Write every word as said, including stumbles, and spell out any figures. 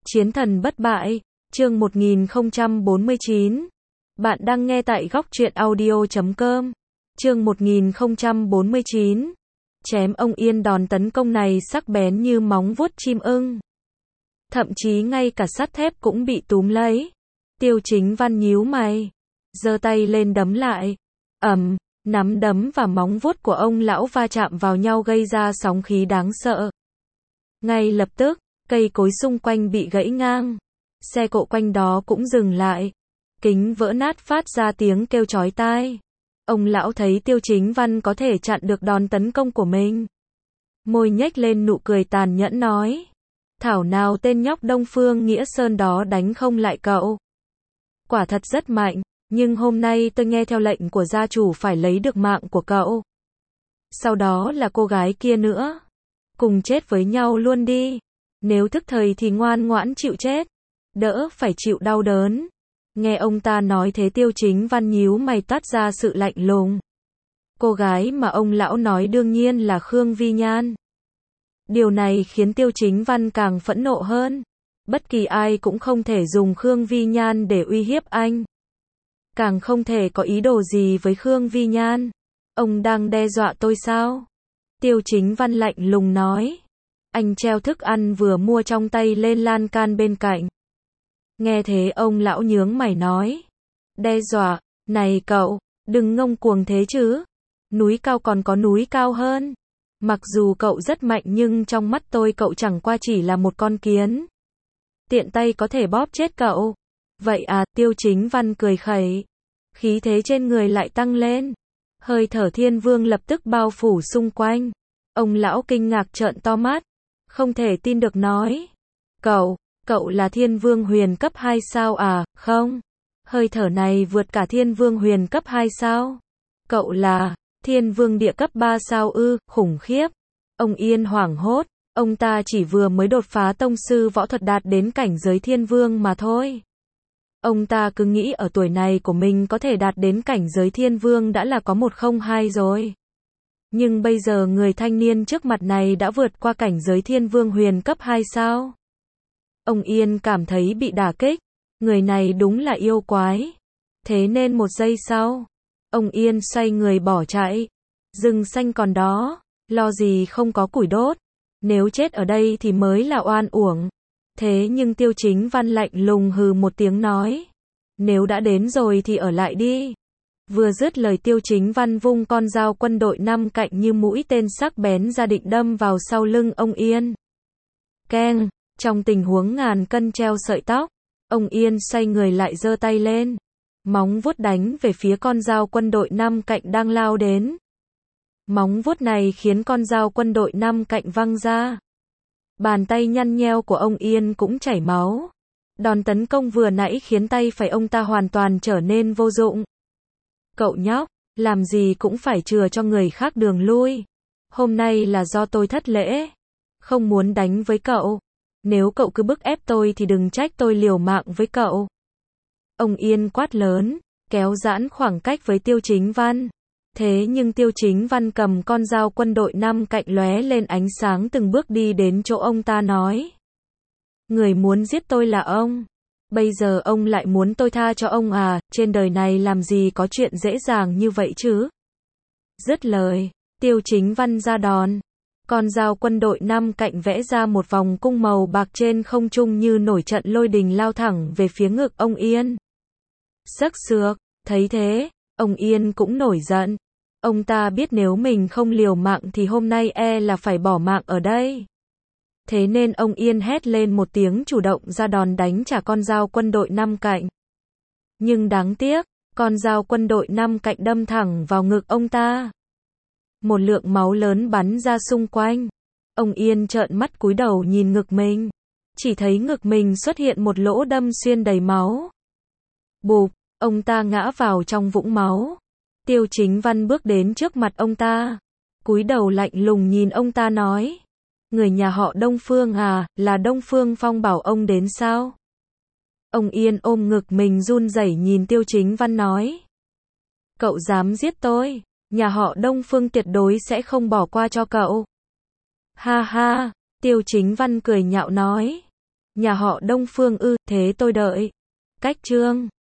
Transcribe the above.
Chiến thần bất bại, chương một nghìn không trăm bốn mươi chín. Bạn đang nghe tại góc truyện audio chấm com. Chương một nghìn không trăm bốn mươi chín. Chém ông Yên, đòn tấn công này sắc bén như móng vuốt chim ưng. Thậm chí ngay cả sắt thép cũng bị túm lấy. Tiêu Chính Văn nhíu mày, giơ tay lên đấm lại. Ầm, nắm đấm và móng vuốt của ông lão va chạm vào nhau gây ra sóng khí đáng sợ. Ngay lập tức, cây cối xung quanh bị gãy ngang. Xe cộ quanh đó cũng dừng lại. Kính vỡ nát phát ra tiếng kêu chói tai. Ông lão thấy Tiêu Chính Văn có thể chặn được đòn tấn công của mình. Môi nhếch lên nụ cười tàn nhẫn nói. Thảo nào tên nhóc Đông Phương Nghĩa Sơn đó đánh không lại cậu. Quả thật rất mạnh, nhưng hôm nay tôi nghe theo lệnh của gia chủ phải lấy được mạng của cậu. Sau đó là cô gái kia nữa. Cùng chết với nhau luôn đi. Nếu thức thời thì ngoan ngoãn chịu chết, đỡ phải chịu đau đớn. Nghe ông ta nói thế, Tiêu Chính Văn nhíu mày toát ra sự lạnh lùng. Cô gái mà ông lão nói đương nhiên là Khương Vi Nhan. Điều này khiến Tiêu Chính Văn càng phẫn nộ hơn. Bất kỳ ai cũng không thể dùng Khương Vi Nhan để uy hiếp anh. Càng không thể có ý đồ gì với Khương Vi Nhan. Ông đang đe dọa tôi sao? Tiêu Chính Văn lạnh lùng nói. Anh treo thức ăn vừa mua trong tay lên lan can bên cạnh. Nghe thế ông lão nhướng mày nói. Đe dọa, này cậu, đừng ngông cuồng thế chứ. Núi cao còn có núi cao hơn. Mặc dù cậu rất mạnh nhưng trong mắt tôi cậu chẳng qua chỉ là một con kiến. Tiện tay có thể bóp chết cậu. Vậy à, Tiêu Chính Văn cười khẩy. Khí thế trên người lại tăng lên. Hơi thở thiên vương lập tức bao phủ xung quanh. Ông lão kinh ngạc trợn to mắt. Không thể tin được nói. Cậu, cậu là thiên vương huyền cấp hai sao à, không? Hơi thở này vượt cả thiên vương huyền cấp hai sao. Cậu là thiên vương địa cấp ba sao ư, khủng khiếp. Ông Yên hoảng hốt, ông ta chỉ vừa mới đột phá tông sư võ thuật đạt đến cảnh giới thiên vương mà thôi. Ông ta cứ nghĩ ở tuổi này của mình có thể đạt đến cảnh giới thiên vương đã là có một không hai rồi. Nhưng bây giờ người thanh niên trước mặt này đã vượt qua cảnh giới thiên vương huyền cấp hai sao. Ông Yên cảm thấy bị đả kích. Người này đúng là yêu quái. Thế nên một giây sau, ông Yên xoay người bỏ chạy. Rừng xanh còn đó, lo gì không có củi đốt. Nếu chết ở đây thì mới là oan uổng. Thế nhưng Tiêu Chính Văn lạnh lùng hừ một tiếng nói. Nếu đã đến rồi thì ở lại đi. Vừa dứt lời, Tiêu Chính Văn vung con dao quân đội năm cạnh như mũi tên sắc bén ra định đâm vào sau lưng ông Yên. Keng, trong tình huống ngàn cân treo sợi tóc, ông Yên xoay người lại giơ tay lên. Móng vuốt đánh về phía con dao quân đội năm cạnh đang lao đến. Móng vuốt này khiến con dao quân đội năm cạnh văng ra. Bàn tay nhăn nheo của ông Yên cũng chảy máu. Đòn tấn công vừa nãy khiến tay phải ông ta hoàn toàn trở nên vô dụng. Cậu nhóc, làm gì cũng phải chừa cho người khác đường lui. Hôm nay là do tôi thất lễ. Không muốn đánh với cậu. Nếu cậu cứ bức ép tôi thì đừng trách tôi liều mạng với cậu. Ông Yên quát lớn, kéo giãn khoảng cách với Tiêu Chính Văn. Thế nhưng Tiêu Chính Văn cầm con dao quân đội năm cạnh lóe lên ánh sáng từng bước đi đến chỗ ông ta nói. Người muốn giết tôi là ông. Bây giờ ông lại muốn tôi tha cho ông à, trên đời này làm gì có chuyện dễ dàng như vậy chứ. Dứt lời, Tiêu Chính Văn ra đòn. Con dao quân đội năm cạnh vẽ ra một vòng cung màu bạc trên không trung như nổi trận lôi đình lao thẳng về phía ngực ông Yên. Sắc sược, thấy thế, ông Yên cũng nổi giận. Ông ta biết nếu mình không liều mạng thì hôm nay e là phải bỏ mạng ở đây. Thế nên ông Yên hét lên một tiếng chủ động ra đòn đánh trả con dao quân đội năm cạnh. Nhưng đáng tiếc, con dao quân đội năm cạnh đâm thẳng vào ngực ông ta. Một lượng máu lớn bắn ra xung quanh. Ông Yên trợn mắt cúi đầu nhìn ngực mình. Chỉ thấy ngực mình xuất hiện một lỗ đâm xuyên đầy máu. Bụp, ông ta ngã vào trong vũng máu. Tiêu Chính Văn bước đến trước mặt ông ta. Cúi đầu lạnh lùng nhìn ông ta nói. Người nhà họ Đông Phương à, là Đông Phương Phong bảo ông đến sao? Ông Yên ôm ngực mình run rẩy nhìn Tiêu Chính Văn nói. Cậu dám giết tôi, nhà họ Đông Phương tuyệt đối sẽ không bỏ qua cho cậu. Ha ha, Tiêu Chính Văn cười nhạo nói. Nhà họ Đông Phương ư, thế tôi đợi. Cách chương